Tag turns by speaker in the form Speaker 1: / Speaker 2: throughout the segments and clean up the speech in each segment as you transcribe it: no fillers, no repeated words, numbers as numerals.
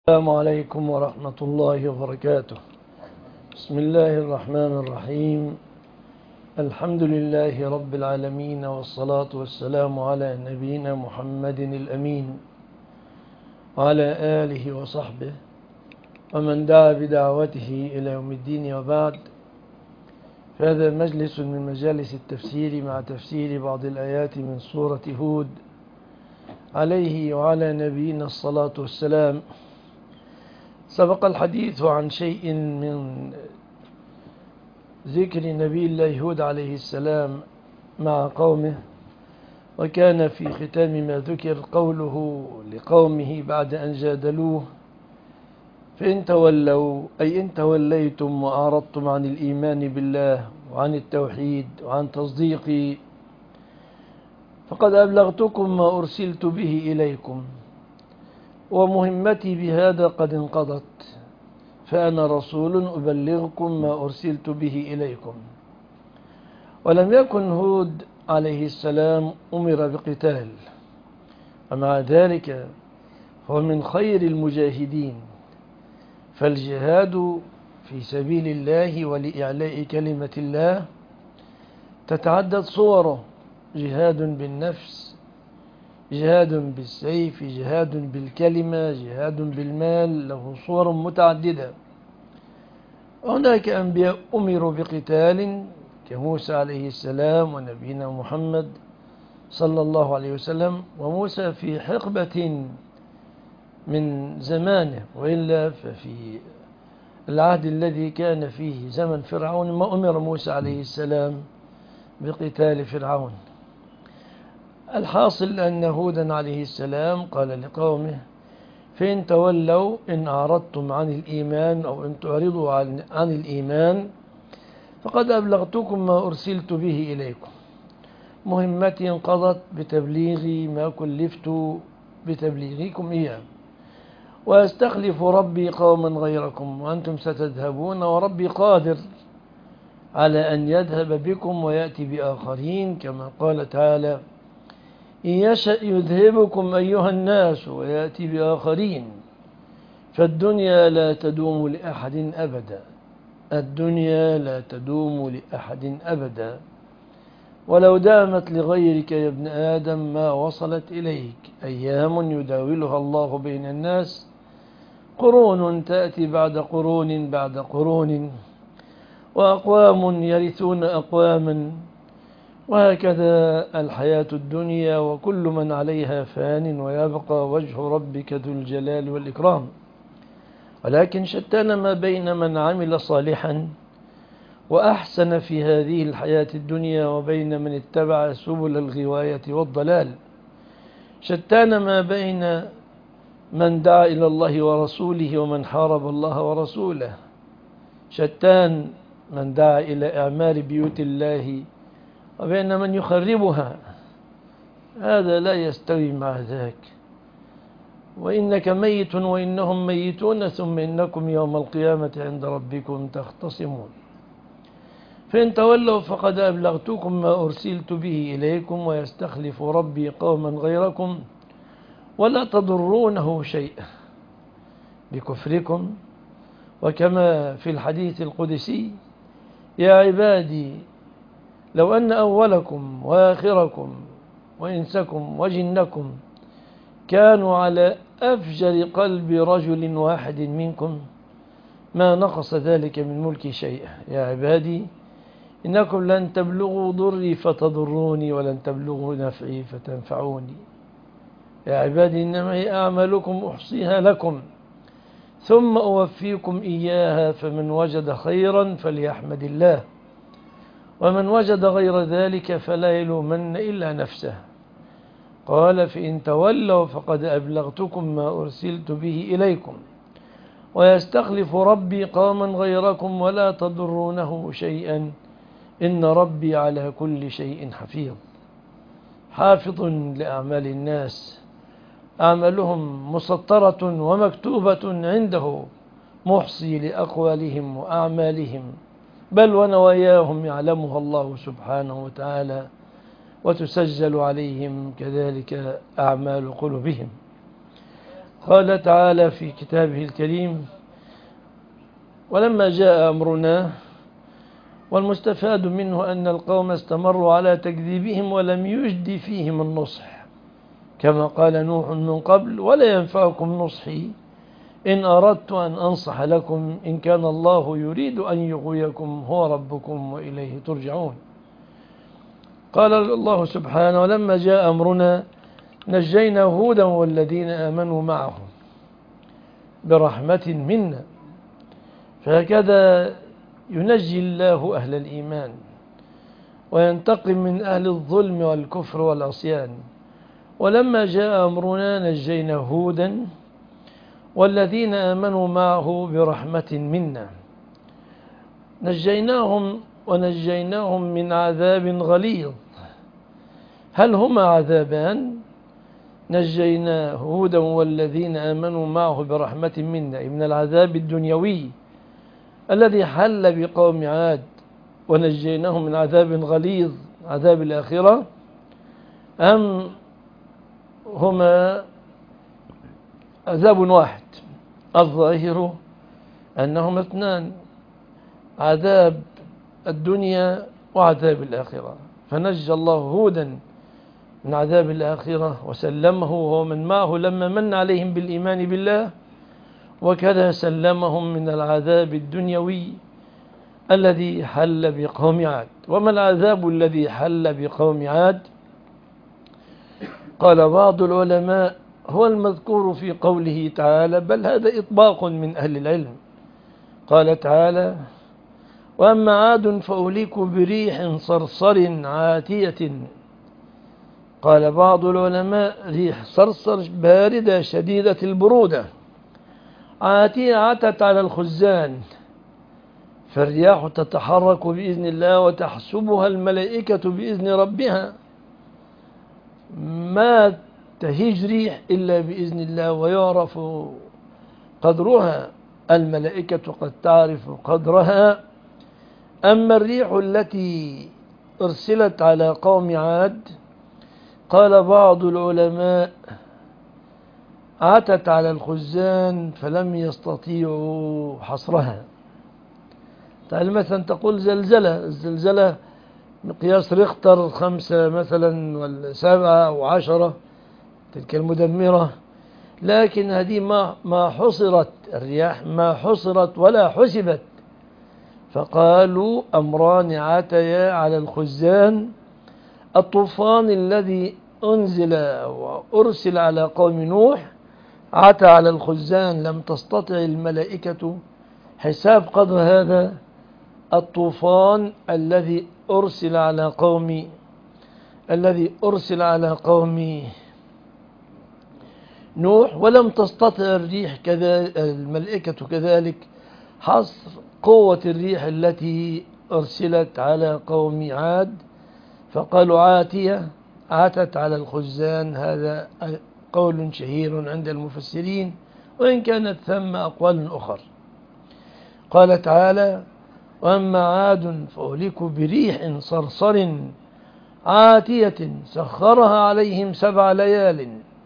Speaker 1: السلام عليكم ورحمة الله وبركاته. بسم الله الرحمن الرحيم. الحمد لله رب العالمين، والصلاة والسلام على نبينا محمد الأمين وعلى آله وصحبه ومن دعا بدعوته إلى يوم الدين، وبعد. فهذا مجلس من مجالس التفسير مع تفسير بعض الآيات من سورة هود عليه وعلى نبينا الصلاة والسلام. سبق الحديث عن شيء من ذكر نبي الله هود عليه السلام مع قومه، وكان في ختام ما ذكر قوله لقومه بعد أن جادلوه: فإن تولوا أي إن توليتم وأعرضتم عن الإيمان بالله وعن التوحيد وعن تصديقي فقد أبلغتكم ما أرسلت به إليكم، ومهمتي بهذا قد انقضت، فأنا رسول أبلغكم ما أرسلت به إليكم. ولم يكن هود عليه السلام أمر بقتال، ومع ذلك هو من خير المجاهدين، فالجهاد في سبيل الله ولإعلاء كلمة الله تتعدد صوره: جهاد بالنفس، جهاد بالسيف، جهاد بالكلمة، جهاد بالمال، له صور متعددة. هناك أنبياء أمروا بقتال كموسى عليه السلام ونبينا محمد صلى الله عليه وسلم، وموسى في حقبة من زمانه، وإلا ففي العهد الذي كان فيه زمن فرعون ما أمر موسى عليه السلام بقتال فرعون. الحاصل أن هودا عليه السلام قال لقومه: فإن تولوا إن أعرضتم عن الإيمان أو إن تعرضوا عن الإيمان فقد أبلغتكم ما أرسلت به إليكم، مهمتي انقضت بتبليغي ما كلفت بتبليغكم إياه، وأستخلف ربي قوما غيركم وأنتم ستذهبون، وربي قادر على أن يذهب بكم ويأتي بآخرين، كما قال تعالى: إن يشأ يذهبكم أيها الناس ويأتي بآخرين، فالدنيا لا تدوم لأحد أبدا. الدنيا لا تدوم لأحد أبدا، ولو دامت لغيرك يا ابن آدم ما وصلت إليك. أيام يداولها الله بين الناس، قرون تأتي بعد قرون بعد قرون، وأقوام يرثون أقواما، وهكذا الحياة الدنيا، وكل من عليها فان، ويبقى وجه ربك ذو الجلال والإكرام. ولكن شتان ما بين من عمل صالحا وأحسن في هذه الحياة الدنيا وبين من اتبع سبل الغواية والضلال. شتان ما بين من دعا إلى الله ورسوله ومن حارب الله ورسوله. شتان من دعا إلى إعمار بيوت الله وبين من يخربها. هذا لا يستوي مع ذاك. وإنك ميت وإنهم ميتون، ثم إنكم يوم القيامة عند ربكم تختصمون. فإن تولوا فقد أبلغتكم ما أرسلت به إليكم، ويستخلف ربي قوما غيركم ولا تضرونه شيئا بكفركم. وكما في الحديث القدسي: يا عبادي لو أن أولكم وآخركم وإنسكم وجنكم كانوا على أفجر قلب رجل واحد منكم ما نقص ذلك من ملكي شيئا. يا عبادي إنكم لن تبلغوا ضري فتضروني، ولن تبلغوا نفعي فتنفعوني. يا عبادي إنما هي أعمالكم أحصيها لكم ثم أوفيكم إياها، فمن وجد خيرا فليحمد الله، ومن وجد غير ذلك فلا يلومن إلا نفسه. قال: فإن تولوا فقد أبلغتكم ما أرسلت به إليكم، ويستخلف ربي قوما غيركم ولا تضرونه شيئا إن ربي على كل شيء حفيظ. حافظ لأعمال الناس، أعمالهم مسطرة ومكتوبة عنده، محصي لأقوالهم وأعمالهم، بل ونواياهم يعلمها الله سبحانه وتعالى، وتسجل عليهم كذلك أعمال قلوبهم. قال تعالى في كتابه الكريم: ولما جاء أمرنا. والمستفاد منه أن القوم استمروا على تكذيبهم ولم يجد فيهم النصح، كما قال نوح من قبل: ولا ينفعكم نصحي إن أردت أن أنصح لكم إن كان الله يريد أن يغويكم هو ربكم وإليه ترجعون. قال الله سبحانه: ولما جاء أمرنا نجينا هودا والذين آمنوا معه برحمة منا. فهكذا ينجي الله أهل الإيمان وينتقم من أهل الظلم والكفر والعصيان. ولما جاء أمرنا نجينا هودا والذين آمنوا معه برحمة منا. نجيناهم ونجيناهم من عذاب غليظ. هل هما عذابان؟ نجينا هودا والذين آمنوا معه برحمة منا، من العذاب الدنيوي الذي حل بقوم عاد، ونجيناهم من عذاب غليظ عذاب الآخرة، أم هما عذاب واحد؟ الظاهر أنهما اثنان: عذاب الدنيا وعذاب الآخرة. فنجى الله هودا من عذاب الآخرة وسلمه ومن معه لما من عليهم بالإيمان بالله، وكذا سلمهم من العذاب الدنيوي الذي حل بقوم عاد. وما العذاب الذي حل بقوم عاد؟ قال بعض العلماء: هو المذكور في قوله تعالى، بل هذا إطباق من أهل العلم. قال تعالى: وأما عاد فأهلكوا بريح صرصر عاتية. قال بعض العلماء: ريح صرصر باردة شديدة البرودة، عاتية عتت على الخزان، فالرياح تتحرك بإذن الله وتحسبها الملائكة بإذن ربها، ما تهيج ريح إلا بإذن الله ويعرف قدرها، الملائكة قد تعرف قدرها. أما الريح التي أرسلت على قوم عاد، قال بعض العلماء: عتت على الخزان فلم يستطيعوا حصرها. تعال مثلا تقول الزلزلة مقياس ريختر 5 مثلا ولا 7 أو 10، تلك المدمرة، لكن هذه ما حصرت الرياح، ما حصرت ولا حسبت. فقالوا: أمران عتيا على الخزان: الطوفان الذي أنزل وأرسل على قوم نوح عتى على الخزان، لم تستطع الملائكة حساب قدر هذا الطوفان الذي أرسل على قوم نوح. ولم تستطع الريح الملائكة كذلك حصر قوة الريح التي أرسلت على قوم عاد، فقالوا عاتية عتت على الخزان. هذا قول شهير عند المفسرين، وإن كانت ثم أقوال أخر. قال تعالى: وأما عاد فأهلكوا بريح صرصر عاتية سخرها عليهم 7 ليال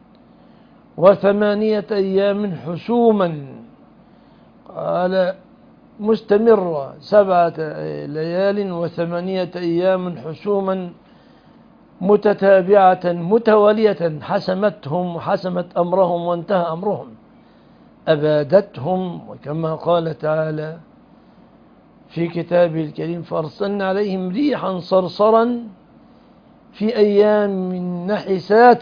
Speaker 1: و8 أيام حسوما. قال مستمرة 7 ليال و8 أيام حسوما متتابعة متوالية، حسمت أمرهم وانتهى أمرهم، أبادتهم. وكما قال تعالى في كتابه الكريم: فأرسلنا عليهم ريحا صرصرا في أيام نحسات.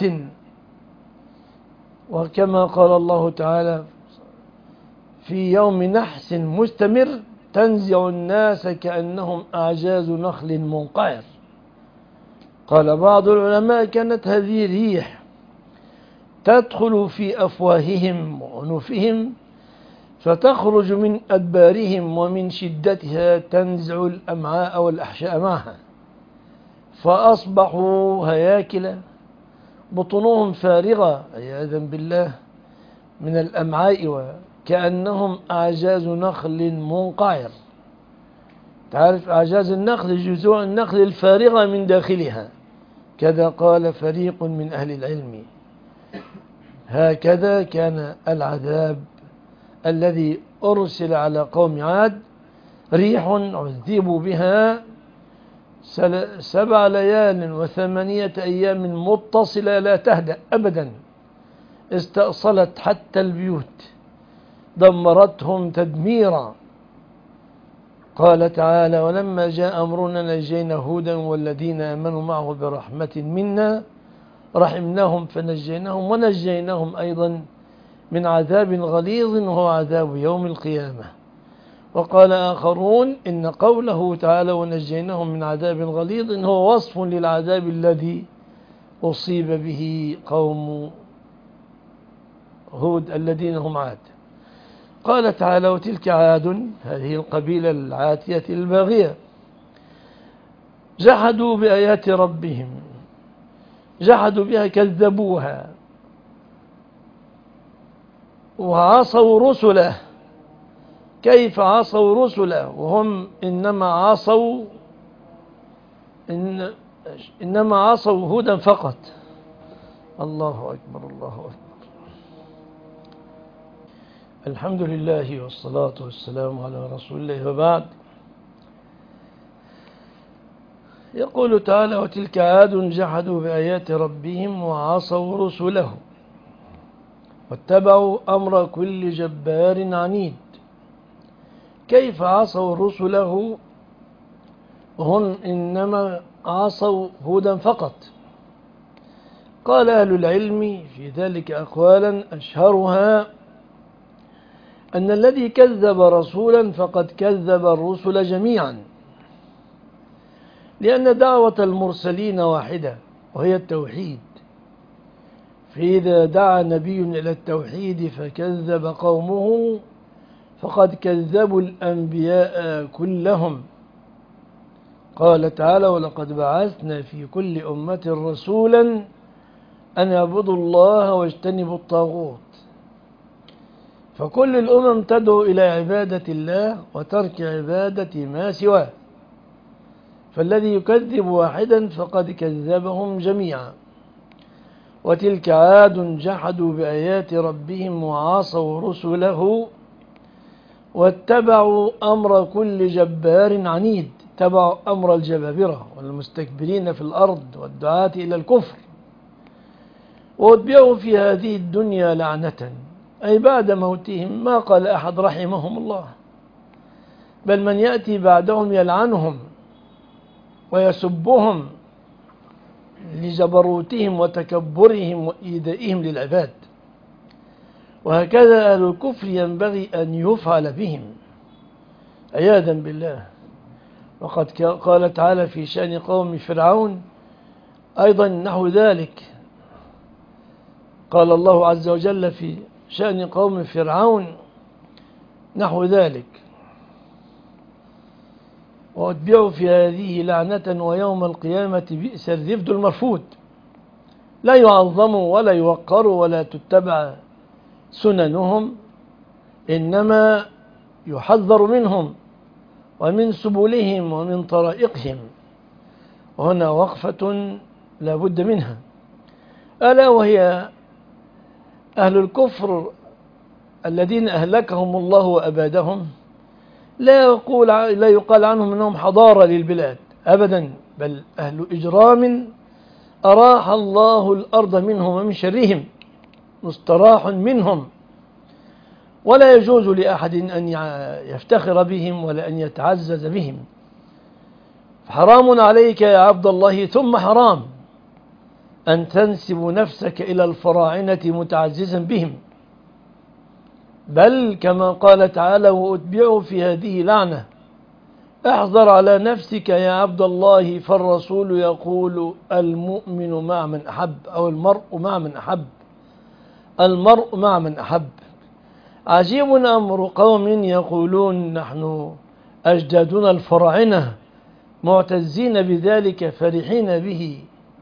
Speaker 1: وكما قال الله تعالى: في يوم نحس مستمر تنزع الناس كأنهم أعجاز نخل منقعر. قال بعض العلماء: كانت هذه ريح تدخل في أفواههم وأنوفهم فتخرج من أدبارهم، ومن شدتها تنزع الأمعاء والأحشاء معها، فأصبحوا هياكل بطنهم فارغة عياذا بالله من الأمعاء، وكأنهم أعجاز نخل منقعر. تعرف أعجاز النخل، جذوع النخل الفارغة من داخلها. كذا قال فريق من أهل العلم. هكذا كان العذاب الذي أرسل على قوم عاد، ريح عذبوا بها 7 ليال و8 أيام متصلة لا تهدأ أبدا، استأصلت حتى البيوت، دمرتهم تدميرا. قال تعالى: ولما جاء أمرنا نجينا هودا والذين آمنوا معه برحمة منا رحمناهم فنجيناهم ونجيناهم أيضا من عذاب غليظ وهو عذاب يوم القيامة. وقال آخرون إن قوله تعالى ونجيناهم من عذاب غليظ هو وصف للعذاب الذي أصيب به قوم هود الذين هم عاد. قال تعالى: وتلك عاد، هذه القبيلة العاتية الباغية، جحدوا بآيات ربهم، جحدوا بها، كذبوها وعصوا رسله. كيف عصوا رسله وهم إنما عصوا هودا فقط. الله أكبر، الله أكبر. الحمد لله والصلاة والسلام على رسول الله، وبعد. يقول تعالى: وتلك عاد جحدوا بآيات ربهم وعصوا رسله واتبعوا أمر كل جبار عنيد. كيف عصوا رسله وهم إنما عصوا هودا فقط؟ قال أهل العلم في ذلك أقوالا، أشهرها أن الذي كذب رسولا فقد كذب الرسل جميعا، لأن دعوة المرسلين واحدة وهي التوحيد، فإذا دعا نبي إلى التوحيد فكذب قومه فقد كذبوا الأنبياء كلهم. قال تعالى: ولقد بعثنا في كل أمة رسولا أن يعبدوا الله واجتنبوا الطاغوت. فكل الأمم تدعو إلى عبادة الله وترك عبادة ما سواه، فالذي يكذب واحدا فقد كذبهم جميعا. وتلك عاد جحدوا بآيات ربهم وعصوا رسله واتبعوا أمر كل جبار عنيد، اتبعوا أمر الجبابرة والمستكبرين في الأرض والدعاة إلى الكفر، واتبعوا في هذه الدنيا لعنة، أي بعد موتهم. ما قال أحد رحمهم الله، بل من يأتي بعدهم يلعنهم ويسبهم لجبروتهم وتكبرهم وإيذائهم للعباد. وهكذا أهل الكفر ينبغي أن يفعل بهم عياذا بالله. وقد قال تعالى في شأن قوم فرعون أيضا نحو ذلك. قال الله عز وجل في شأن قوم فرعون نحو ذلك: واتبعوا في هذه لعنة ويوم القيامة بئس الرفد المرفود. لا يعظموا ولا يوقروا ولا تتبع سننهم، إنما يحذر منهم ومن سبلهم ومن طرائقهم. وهنا وقفة لا بد منها، ألا وهي أهل الكفر الذين أهلكهم الله وأبادهم. لا يقال عنهم أنهم حضارة للبلاد أبدا، بل أهل إجرام أراح الله الأرض منهم ومن شرهم، مستراح منهم، ولا يجوز لأحد أن يفتخر بهم ولا أن يتعزز بهم. حرام عليك يا عبد الله ثم حرام أن تنسب نفسك إلى الفراعنة متعززا بهم، بل كما قال تعالى: وأتبعوا في هذه لعنة. احذر على نفسك يا عبد الله، فالرسول يقول: المؤمن مع من أحب، أو المرء مع من أحب، المرء مع من أحب. عجيب أمر قوم يقولون نحن أجدادنا الفراعنة، معتزين بذلك فرحين به.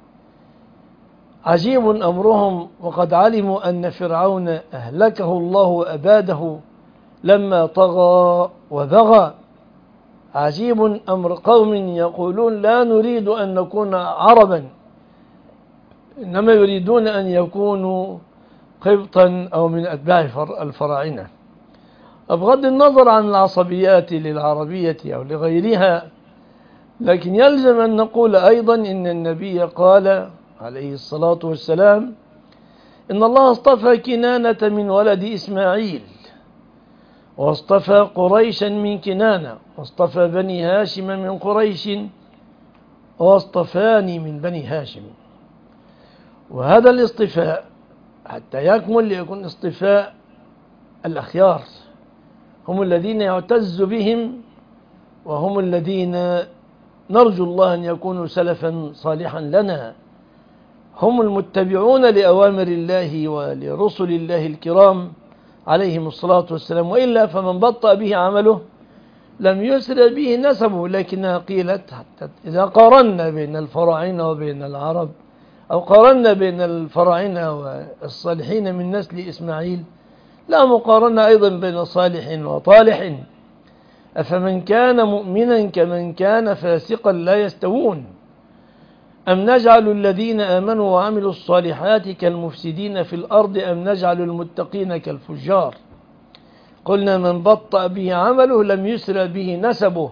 Speaker 1: عجيب أمرهم، وقد علموا أن فرعون أهلكه الله وأباده لما طغى وبغى. عجيب أمر قوم يقولون لا نريد أن نكون عربا، إنما يريدون أن يكونوا قبطا أو من أتباع الفراعنة. بغض النظر عن العصبيات للعربية أو لغيرها، لكن يلزم أن نقول أيضا إن النبي قال عليه الصلاة والسلام إن الله اصطفى كنانة من ولد إسماعيل، واصطفى قريشا من كنانة، واصطفى بني هاشم من قريش، واصطفاني من بني هاشم. وهذا الاصطفاء حتى يكمل ليكون اصطفاء الأخيار، هم الذين يعتز بهم، وهم الذين نرجو الله أن يكونوا سلفا صالحا لنا، هم المتبعون لأوامر الله ولرسل الله الكرام عليهم الصلاة والسلام. وإلا فمن بطأ به عمله لم يسرع به نسبه. لكنها قيلت حتى إذا قارنا بين الفراعنة وبين العرب، أو قارنا بين الفراعنة والصالحين من نسل إسماعيل، لا مقارنة أيضا بين صالح وطالح. أفمن كان مؤمنا كمن كان فاسقا لا يستوون، أم نجعل الذين آمنوا وعملوا الصالحات كالمفسدين في الأرض أم نجعل المتقين كالفجار. قلنا من بطأ به عمله لم يسرع به نسبه.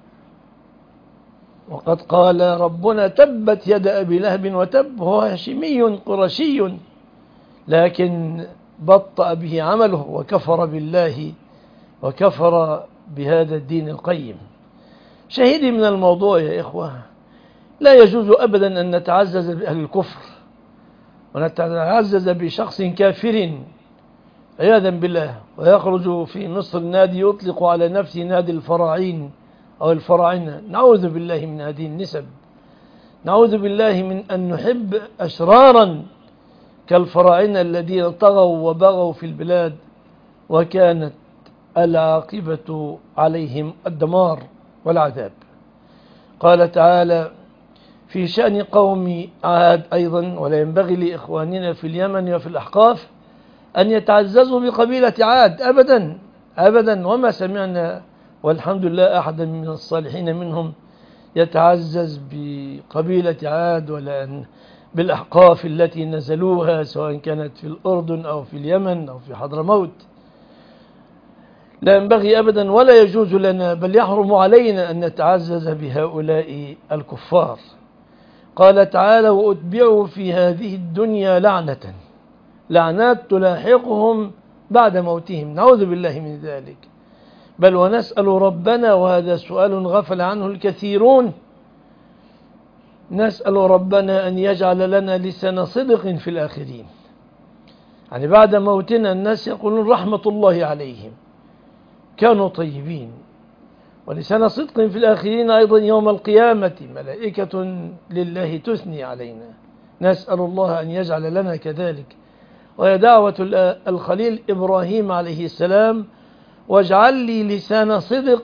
Speaker 1: وقد قال ربنا تبت يد أبي لهب وتب، هو هاشمي قرشي، لكن بطأ به عمله وكفر بالله وكفر بهذا الدين القيم. شهيدي من الموضوع يا إخوة، لا يجوز أبدا أن نتعزز بأهل الكفر ونتعزز بشخص كافر عياذا بالله، ويخرج في مصر نادي يطلق على نفسه نادي الفراعين أو الفراعنة. نعوذ بالله من هذه النسب، نعوذ بالله من أن نحب أشرارا كالفراعنة الذين طغوا وبغوا في البلاد، وكانت العاقبة عليهم الدمار والعذاب. قال تعالى في شأن قوم عاد أيضا: ولا ينبغي لإخواننا في اليمن وفي الأحقاف أن يتعززوا بقبيلة عاد أبدا أبدا، وما سمعنا والحمد لله أحدا من الصالحين منهم يتعزز بقبيلة عاد ولا بالأحقاف التي نزلوها، سواء كانت في الأردن أو في اليمن أو في حضرموت. لا ينبغي أبدا ولا يجوز لنا، بل يحرم علينا أن نتعزز بهؤلاء الكفار. قال تعالى: وأتبعوا في هذه الدنيا لعنة، لعنات تلاحقهم بعد موتهم، نعوذ بالله من ذلك. بل ونسأل ربنا، وهذا سؤال غفل عنه الكثيرون، نسأل ربنا أن يجعل لنا لسان صدق في الآخرين. يعني بعد موتنا الناس يقولون رحمة الله عليهم، كانوا طيبين. ولسان صدق في الآخرين أيضا يوم القيامة، ملائكة لله تثني علينا، نسأل الله أن يجعل لنا كذلك. وهي دعوة الخليل إبراهيم عليه السلام: واجعل لي لسان صدق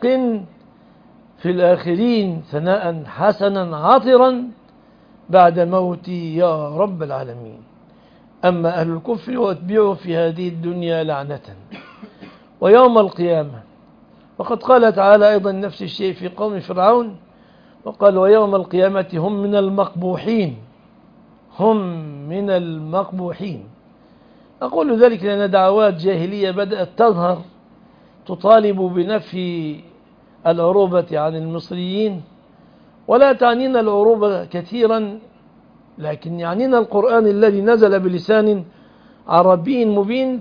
Speaker 1: في الآخرين ثناء حسنا عطرا بعد موتي يا رب العالمين. أما أهل الكفر واتبعوا في هذه الدنيا لعنة ويوم القيامة. وقد قال تعالى أيضا نفس الشيء في قوم فرعون، وقال: ويوم القيامة هم من المقبوحين، هم من المقبوحين. أقول ذلك لأن دعوات جاهلية بدأت تظهر تطالب بنفي العروبة عن المصريين، ولا تعنينا العروبة كثيرا، لكن يعنينا القرآن الذي نزل بلسان عربي مبين.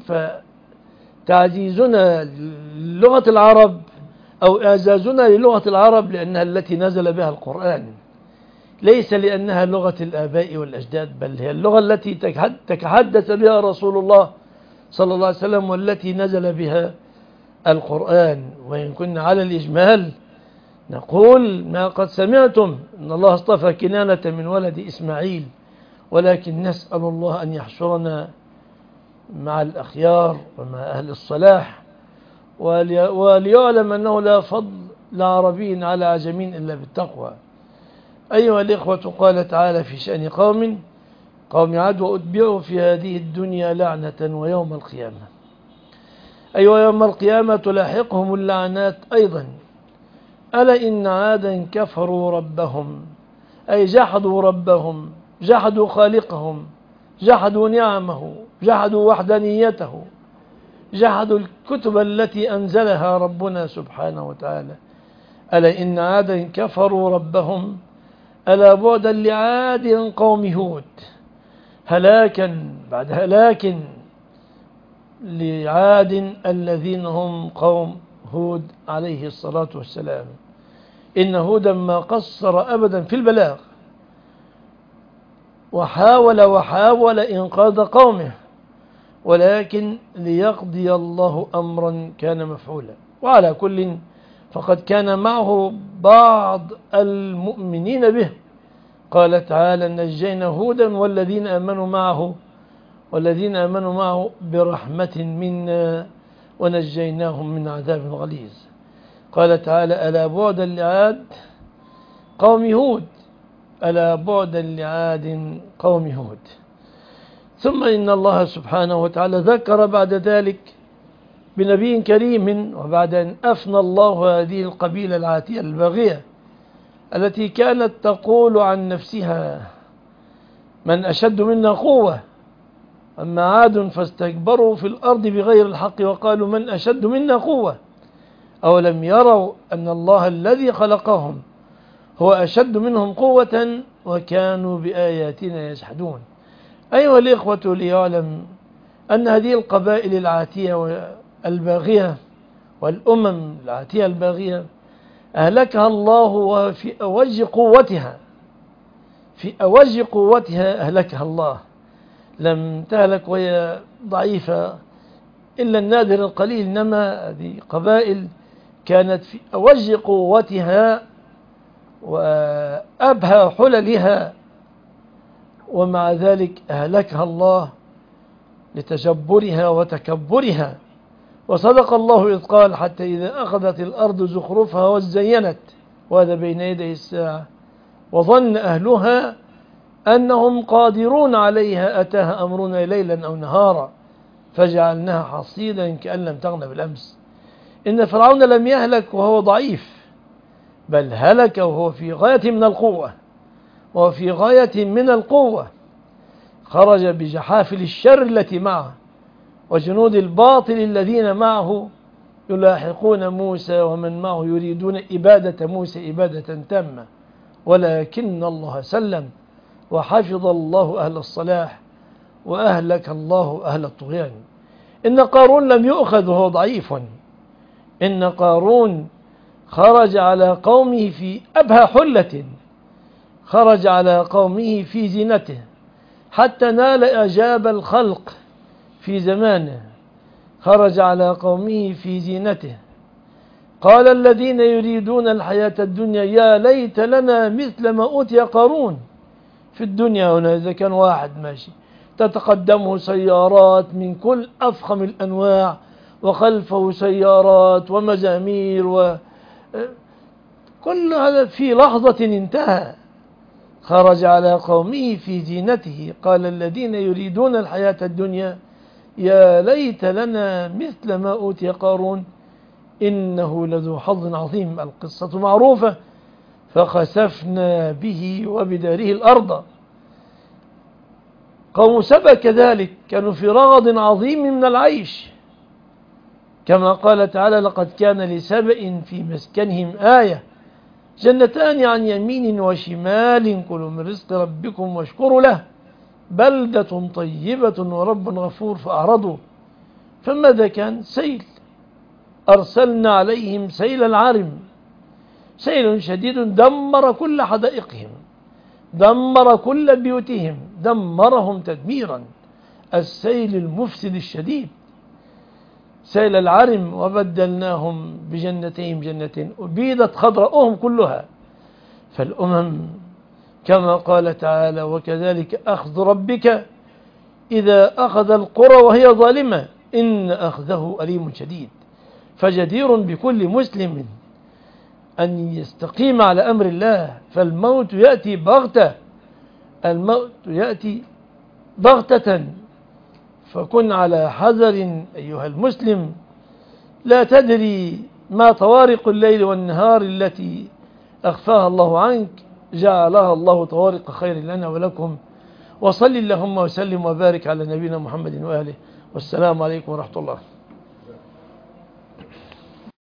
Speaker 1: فتعزيزنا للغة العرب أو إعزازنا للغة العرب لأنها التي نزل بها القرآن، ليس لأنها لغة الآباء والأجداد، بل هي اللغة التي تحدث بها رسول الله صلى الله عليه وسلم، والتي نزل بها القرآن. وإن كنا على الإجمال نقول ما قد سمعتم إن الله اصطفى كنانة من ولد إسماعيل، ولكن نسأل الله أن يحشرنا مع الأخيار ومع أهل الصلاح، وليعلم أنه لا فضل لعربي على عجمين إلا بالتقوى. أيها الإخوة، قال تعالى في شأن قوم عاد: وأتبعوا في هذه الدنيا لعنة ويوم القيامة. أيوة، يوم القيامة تلاحقهم اللعنات أيضا. ألا إن عادا كفروا ربهم، أي جحدوا ربهم، جحدوا خالقهم، جحدوا نعمه، جحدوا وحدانيته، جحدوا الكتب التي أنزلها ربنا سبحانه وتعالى. ألا إن عادا كفروا ربهم ألا بعدا لعاد قوم هود. هلاكا بعد هلاك لعاد الذين هم قوم هود عليه الصلاة والسلام. إن هودا ما قصر أبدا في البلاغ، وحاول إنقاذ قومه، ولكن ليقضي الله أمرا كان مفعولا. وعلى كل فقد كان معه بعض المؤمنين به. قال تعالى: نجينا هودا والذين آمنوا معه برحمة منا ونجيناهم من عذاب غليظ. قال تعالى: ألا بعدا لعاد قوم هود، ألا بعدا لعاد قوم هود. ثم إن الله سبحانه وتعالى ذكر بعد ذلك بنبي كريم، وبعد أن أفنى الله هذه القبيلة العاتية الباغية التي كانت تقول عن نفسها: من أشد منا قوة. أما عاد فاستكبروا في الأرض بغير الحق وقالوا: من أشد منا قوة. أولم يروا أن الله الذي خلقهم هو أشد منهم قوة وكانوا بآياتنا يجحدون. أيها الإخوة، ليعلم أن هذه القبائل العاتية والباغية والأمم العاتية الباغية أهلكها الله وفي أوج قوتها، في أوج قوتها أهلكها الله. لم تهلك وهي ضعيفة إلا النادر القليل، إنما هذه قبائل كانت في أوج قوتها وأبهى حللها، ومع ذلك أهلكها الله لتجبرها وتكبرها. وصدق الله إذ قال: حتى إذا أخذت الأرض زخرفها وزينت، وهذا بين يدي الساعة، وظن أهلها أنهم قادرون عليها أتاها أمرنا ليلا أو نهارا فجعلناها حصيدا كأن لم تغن بالأمس. إن فرعون لم يهلك وهو ضعيف، بل هلك وهو في غاية من القوة، وفي غاية من القوة. خرج بجحافل الشر التي معه وجنود الباطل الذين معه يلاحقون موسى ومن معه يريدون إبادة موسى إبادة تامة، ولكن الله سلم وحفظ الله أهل الصلاح وأهلك الله أهل الطغيان. إن قارون لم يؤخذ وهو ضعيف. إن قارون خرج على قومه في أبهى حلة، خرج على قومه في زينته حتى نال إعجاب الخلق في زمانه. خرج على قومه في زينته. قال الذين يريدون الحياة الدنيا: يا ليت لنا مثل ما أوتي قارون. في الدنيا هنا إذا كان واحد ماشي تتقدمه سيارات من كل أفخم الأنواع، وخلفه سيارات ومزامير، وكل هذا في لحظة انتهى. خرج على قومه في زينته. قال الذين يريدون الحياة الدنيا: يا ليت لنا مثل ما أوتي قارون إنه لذو حظ عظيم. القصة معروفة. فخسفنا به وبداره الأرض. قوم سبأ كذلك كانوا في رغد عظيم من العيش، كما قال تعالى: لقد كان لسبأ في مسكنهم آية جنتان عن يمين وشمال كلوا من رزق ربكم واشكروا له بلدة طيبة ورب غفور. فأعرضوا. فماذا كان؟ سيل. أرسلنا عليهم سيل العرم، سيل شديد دمر كل حدائقهم، دمر كل بيوتهم، دمرهم تدميرا. السيل المفسد الشديد سيل العرم. وبدلناهم بجنتين جنتين أبيدت خضراؤهم كلها. فالأمم كما قال تعالى: وكذلك أخذ ربك إذا أخذ القرى وهي ظالمة إن أخذه أليم شديد. فجدير بكل مسلم أن يستقيم على أمر الله. فالموت يأتي بغتة، الموت يأتي بغتة، فكن على حذر أيها المسلم. لا تدري ما طوارق الليل والنهار التي أخفاها الله عنك، جعلها الله طوارق خير لنا ولكم، وصل اللهم وسلم وبارك على نبينا محمد وآله، والسلام عليكم ورحمة الله.